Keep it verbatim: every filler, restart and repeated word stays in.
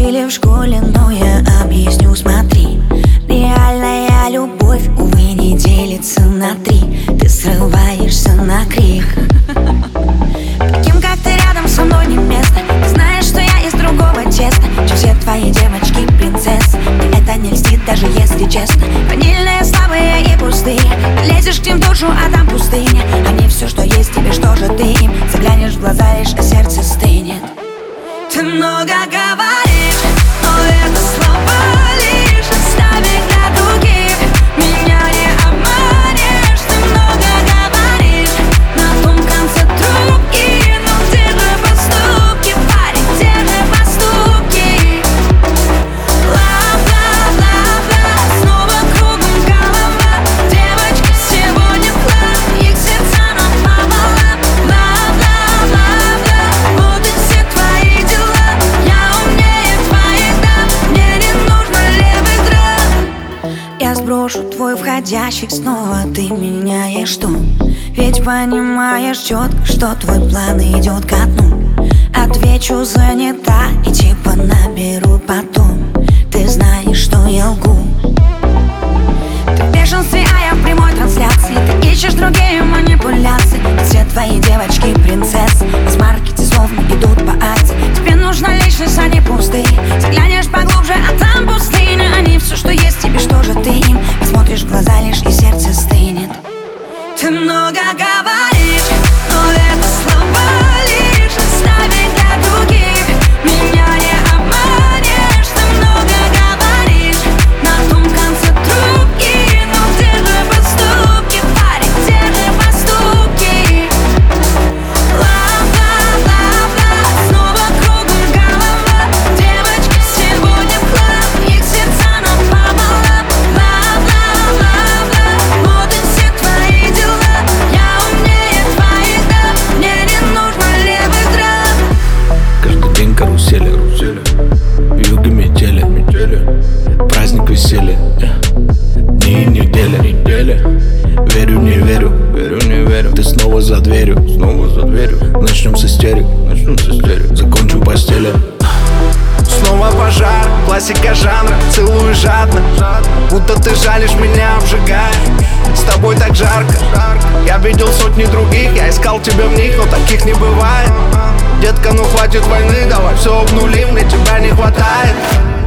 учили в школе, но я объясню, смотри. Реальная любовь, увы, не делится на три. Ты срываешься на крик. Таким, как ты, рядом со мной не место. Ты знаешь, что я из другого теста, чем все твои девочки принцессы. Мне это не льстит, даже если честно. Ванильные, слабые и пустые. Ты лезешь к ним в душу, а там пустыня. Они все, что есть тебе, что же ты им? Заглянешь в глаза лишь, а сердце стынет. Ты много говоришь, но это слова лишь. Оставь для других, меня не обманешь. Ты много говоришь, на том конце трубки, но где же поступки, парень, где же поступки? Ла-ла-ла-ла, снова кругом голова. Девочки сегодня в хлам, их сердца напополам. Ла-ла-ла-ла, вот и все твои дела. Я умнее твоих дам, мне не нужно левых драм. Я сброшу твой входящий, снова ты меняешь тон. Ведь понимаешь четко, что твой план идет ко дну. Отвечу, занята, и типа наберу потом. Ты знаешь, что я лгу. Ты в бешенстве, а я в прямой трансляции. Ты ищешь другие манипуляции. Все твои девочки принцессы из маркете словно идут по акции. Тебе нужна личность, а не пустые. Заглянешь поглубже, а там пустыня. Они все, что есть тебе, что же ты им? Посмотришь в глаза лишь, и сердце стынет. Ты много говоришь, но это слова лишь. Оставь для других, меня не обманешь. Ты много говоришь, на том конце трубки, но где же поступки, парень, где же поступки? Ла-ла-ла-ла, снова кругом голова. Девочки сегодня в хлам, их сердца напополам. Ла-ла-ла-ла, вот и все твои дела. Я умнее твоих дам, мне не нужно левых драм. Каждый день карусели, юга метели, праздник веселья, дни и недели. Верю, не верю, верю, не верю. Ты снова за дверью, снова за дверью. Начнем с истерик, начнем с истерик. Закончу в постели. Снова пожар, классика жанра, целую жадно. Будто ты жалишь меня, обжигаешь. С тобой так жарко. Я видел сотни других, я искал тебя в них, но таких не бывает. Детка, ну хватит войны, давай все обнулим, мне тебя не хватает.